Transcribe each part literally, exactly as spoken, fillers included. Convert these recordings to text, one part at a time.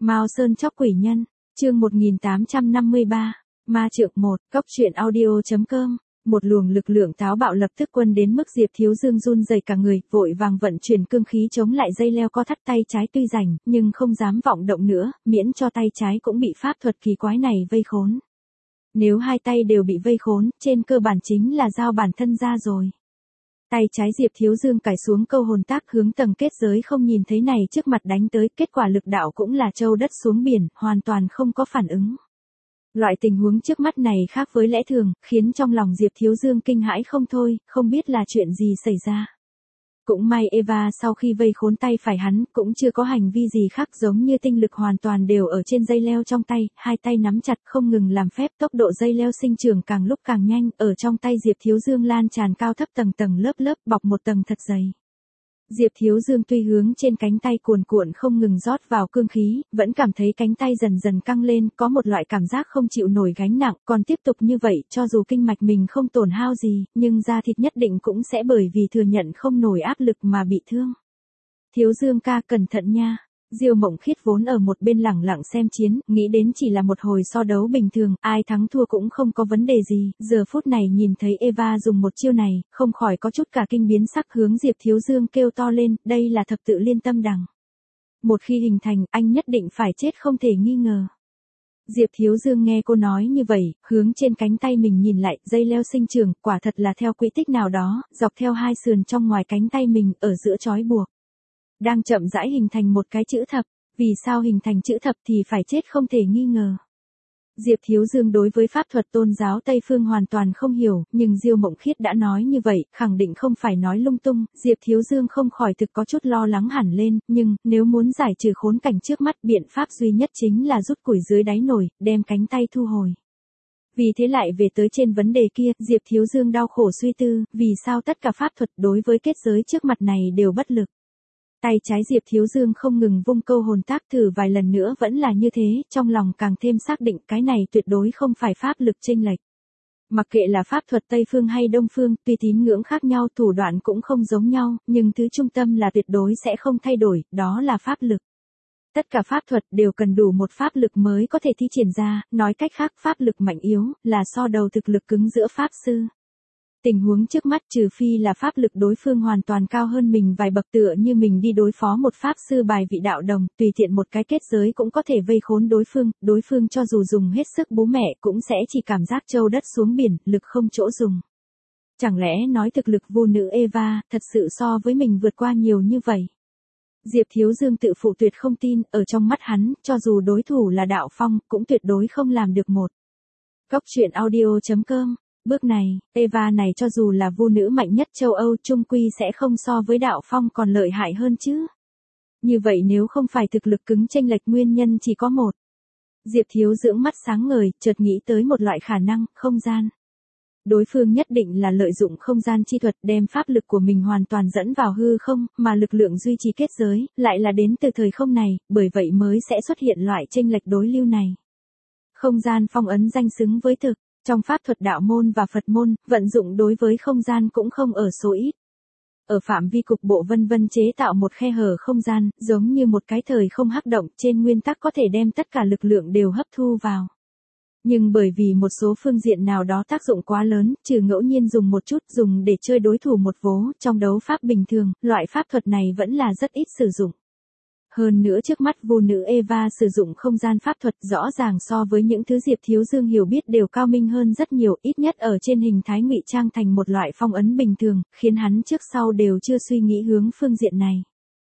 Mao Sơn chóc quỷ nhân, chương một nghìn tám trăm năm mươi ba, ma trượng một, cốc truyện audio.com. Một luồng lực lượng táo bạo lập tức quân đến mức Diệp Thiếu Dương run rẩy cả người, vội vàng vận chuyển cương khí chống lại dây leo co thắt tay trái tuy rảnh, nhưng không dám vọng động nữa, miễn cho tay trái cũng bị pháp thuật kỳ quái này vây khốn. Nếu hai tay đều bị vây khốn, trên cơ bản chính là giao bản thân ra rồi. Tay trái Diệp Thiếu Dương cài xuống câu hồn tác hướng tầng kết giới không nhìn thấy này trước mặt đánh tới, kết quả lực đạo cũng là châu đất xuống biển, hoàn toàn không có phản ứng. Loại tình huống trước mắt này khác với lẽ thường, khiến trong lòng Diệp Thiếu Dương kinh hãi không thôi, không biết là chuyện gì xảy ra. Cũng may Eva sau khi vây khốn tay phải hắn, cũng chưa có hành vi gì khác, giống như tinh lực hoàn toàn đều ở trên dây leo trong tay, hai tay nắm chặt không ngừng làm phép, tốc độ dây leo sinh trưởng càng lúc càng nhanh, ở trong tay Diệp Thiếu Dương lan tràn cao thấp tầng tầng lớp lớp, bọc một tầng thật dày. Diệp Thiếu Dương tuy hướng trên cánh tay cuồn cuộn không ngừng rót vào cương khí, vẫn cảm thấy cánh tay dần dần căng lên, có một loại cảm giác không chịu nổi gánh nặng, còn tiếp tục như vậy, cho dù kinh mạch mình không tổn hao gì, nhưng da thịt nhất định cũng sẽ bởi vì thừa nhận không nổi áp lực mà bị thương. Thiếu Dương ca cẩn thận nha. Diêu Mộng Khiết vốn ở một bên lẳng lặng xem chiến, nghĩ đến chỉ là một hồi so đấu bình thường, ai thắng thua cũng không có vấn đề gì, giờ phút này nhìn thấy Eva dùng một chiêu này, không khỏi có chút cả kinh biến sắc, hướng Diệp Thiếu Dương kêu to lên, đây là thập tự liên tâm đằng. Một khi hình thành, anh nhất định phải chết không thể nghi ngờ. Diệp Thiếu Dương nghe cô nói như vậy, hướng trên cánh tay mình nhìn lại, dây leo sinh trưởng, quả thật là theo quỹ tích nào đó, dọc theo hai sườn trong ngoài cánh tay mình, ở giữa trói buộc. Đang chậm rãi hình thành một cái chữ thập, vì sao hình thành chữ thập thì phải chết không thể nghi ngờ. Diệp Thiếu Dương đối với pháp thuật tôn giáo Tây Phương hoàn toàn không hiểu, nhưng Diêu Mộng Khiết đã nói như vậy, khẳng định không phải nói lung tung, Diệp Thiếu Dương không khỏi thực có chút lo lắng hẳn lên, nhưng, nếu muốn giải trừ khốn cảnh trước mắt, biện pháp duy nhất chính là rút củi dưới đáy nồi, đem cánh tay thu hồi. Vì thế lại về tới trên vấn đề kia, Diệp Thiếu Dương đau khổ suy tư, vì sao tất cả pháp thuật đối với kết giới trước mặt này đều bất lực. Tay trái Diệp Thiếu Dương không ngừng vung câu hồn tác thử vài lần nữa vẫn là như thế, trong lòng càng thêm xác định cái này tuyệt đối không phải pháp lực chênh lệch. Mặc kệ là pháp thuật Tây Phương hay Đông Phương, tuy tín ngưỡng khác nhau, thủ đoạn cũng không giống nhau, nhưng thứ trung tâm là tuyệt đối sẽ không thay đổi, đó là pháp lực. Tất cả pháp thuật đều cần đủ một pháp lực mới có thể thi triển ra, nói cách khác pháp lực mạnh yếu, là so đầu thực lực cứng giữa pháp sư. Tình huống trước mắt trừ phi là pháp lực đối phương hoàn toàn cao hơn mình vài bậc tựa như mình đi đối phó một pháp sư bài vị đạo đồng, tùy tiện một cái kết giới cũng có thể vây khốn đối phương, đối phương cho dù dùng hết sức bố mẹ cũng sẽ chỉ cảm giác châu đất xuống biển, lực không chỗ dùng. Chẳng lẽ nói thực lực vô nữ Eva, thật sự so với mình vượt qua nhiều như vậy? Diệp Thiếu Dương tự phụ tuyệt không tin, ở trong mắt hắn, cho dù đối thủ là Đạo Phong, cũng tuyệt đối không làm được một. Cốc truyện audio.com. Bước này, Eva này cho dù là vô nữ mạnh nhất châu Âu chung quy sẽ không so với Đạo Phong còn lợi hại hơn chứ. Như vậy nếu không phải thực lực cứng chênh lệch nguyên nhân chỉ có một. Diệp Thiếu dưỡng mắt sáng ngời, chợt nghĩ tới một loại khả năng, không gian. Đối phương nhất định là lợi dụng không gian chi thuật đem pháp lực của mình hoàn toàn dẫn vào hư không, mà lực lượng duy trì kết giới, lại là đến từ thời không này, bởi vậy mới sẽ xuất hiện loại chênh lệch đối lưu này. Không gian phong ấn danh xứng với thực. Trong pháp thuật đạo môn và Phật môn, vận dụng đối với không gian cũng không ở số ít. Ở phạm vi cục bộ vân vân chế tạo một khe hở không gian, giống như một cái thời không hắc động, trên nguyên tắc có thể đem tất cả lực lượng đều hấp thu vào. Nhưng bởi vì một số phương diện nào đó tác dụng quá lớn, trừ ngẫu nhiên dùng một chút, dùng để chơi đối thủ một vố, trong đấu pháp bình thường, loại pháp thuật này vẫn là rất ít sử dụng. Hơn nữa trước mắt vô nữ Eva sử dụng không gian pháp thuật rõ ràng so với những thứ Diệp Thiếu Dương hiểu biết đều cao minh hơn rất nhiều, ít nhất ở trên hình thái ngụy trang thành một loại phong ấn bình thường, khiến hắn trước sau đều chưa suy nghĩ hướng phương diện này.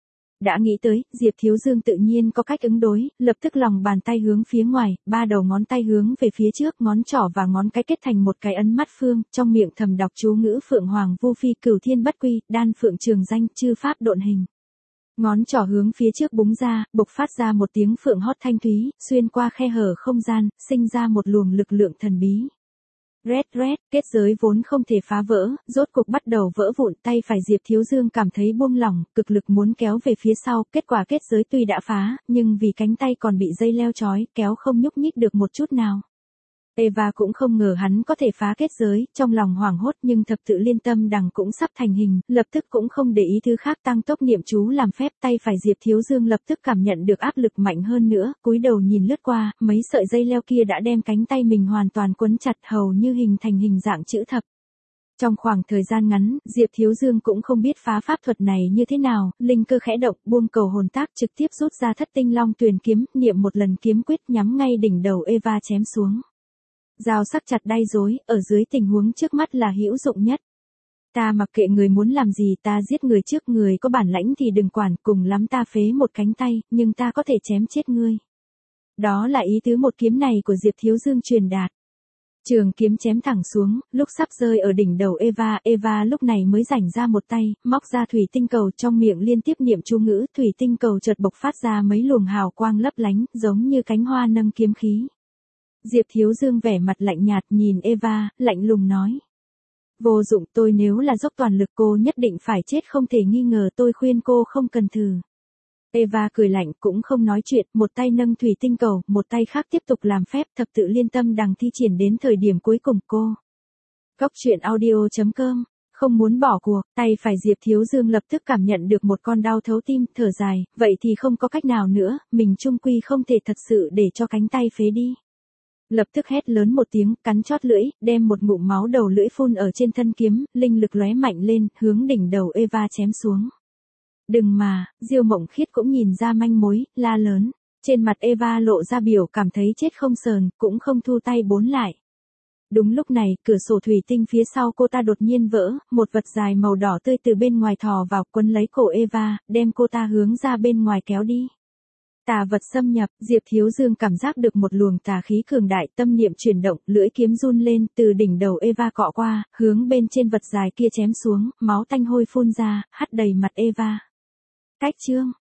Đã nghĩ tới, Diệp Thiếu Dương tự nhiên có cách ứng đối, lập tức lòng bàn tay hướng phía ngoài, ba đầu ngón tay hướng về phía trước, ngón trỏ và ngón cái kết thành một cái ấn mắt phương, trong miệng thầm đọc chú ngữ Phượng Hoàng Vô Phi Cửu Thiên Bất Quy, Đan Phượng Trường Danh, Chư Pháp Độn Hình. Ngón trỏ hướng phía trước búng ra, bộc phát ra một tiếng phượng hót thanh thúy, xuyên qua khe hở không gian, sinh ra một luồng lực lượng thần bí. Rét rét, kết giới vốn không thể phá vỡ, rốt cục bắt đầu vỡ vụn, tay phải Diệp Thiếu Dương cảm thấy buông lỏng, cực lực muốn kéo về phía sau, kết quả kết giới tuy đã phá, nhưng vì cánh tay còn bị dây leo trói, kéo không nhúc nhích được một chút nào. Eva cũng không ngờ hắn có thể phá kết giới, trong lòng hoảng hốt nhưng thập tự liên tâm đằng cũng sắp thành hình, lập tức cũng không để ý thứ khác tăng tốc niệm chú làm phép tay phải Diệp Thiếu Dương lập tức cảm nhận được áp lực mạnh hơn nữa, cúi đầu nhìn lướt qua, mấy sợi dây leo kia đã đem cánh tay mình hoàn toàn quấn chặt hầu như hình thành hình dạng chữ thập. Trong khoảng thời gian ngắn, Diệp Thiếu Dương cũng không biết phá pháp thuật này như thế nào, linh cơ khẽ động, buông cầu hồn tác trực tiếp rút ra thất tinh long tuyền kiếm, niệm một lần kiếm quyết nhắm ngay đỉnh đầu Eva chém xuống. Dao sắc chặt đay rối, ở dưới tình huống trước mắt là hữu dụng nhất. Ta mặc kệ người muốn làm gì, ta giết người trước, người có bản lãnh thì đừng quản, cùng lắm ta phế một cánh tay, nhưng ta có thể chém chết ngươi. Đó là ý tứ một kiếm này của Diệp Thiếu Dương truyền đạt. Trường kiếm chém thẳng xuống, lúc sắp rơi ở đỉnh đầu Eva, Eva lúc này mới rảnh ra một tay, móc ra thủy tinh cầu trong miệng liên tiếp niệm chú ngữ, thủy tinh cầu chợt bộc phát ra mấy luồng hào quang lấp lánh, giống như cánh hoa nâng kiếm khí. Diệp Thiếu Dương vẻ mặt lạnh nhạt nhìn Eva, lạnh lùng nói. Vô dụng, tôi nếu là dốc toàn lực cô nhất định phải chết không thể nghi ngờ, tôi khuyên cô không cần thử. Eva cười lạnh cũng không nói chuyện, một tay nâng thủy tinh cầu, một tay khác tiếp tục làm phép thập tự liên tâm đằng thi triển đến thời điểm cuối cùng cô. Cốc truyện audio chấm com, không muốn bỏ cuộc, tay phải Diệp Thiếu Dương lập tức cảm nhận được một con đau thấu tim, thở dài, vậy thì không có cách nào nữa, mình chung quy không thể thật sự để cho cánh tay phế đi. Lập tức hét lớn một tiếng, cắn chót lưỡi, đem một ngụm máu đầu lưỡi phun ở trên thân kiếm, linh lực lóe mạnh lên, hướng đỉnh đầu Eva chém xuống. Đừng mà, Diêu Mộng Khiết cũng nhìn ra manh mối, la lớn. Trên mặt Eva lộ ra biểu cảm thấy chết không sờn, cũng không thu tay bốn lại. Đúng lúc này, cửa sổ thủy tinh phía sau cô ta đột nhiên vỡ, một vật dài màu đỏ tươi từ bên ngoài thò vào, quấn lấy cổ Eva, đem cô ta hướng ra bên ngoài kéo đi. Tà vật xâm nhập, Diệp Thiếu Dương cảm giác được một luồng tà khí cường đại, tâm niệm chuyển động, lưỡi kiếm run lên, từ đỉnh đầu Eva cọ qua, hướng bên trên vật dài kia chém xuống, máu tanh hôi phun ra, hắt đầy mặt Eva. Cách chương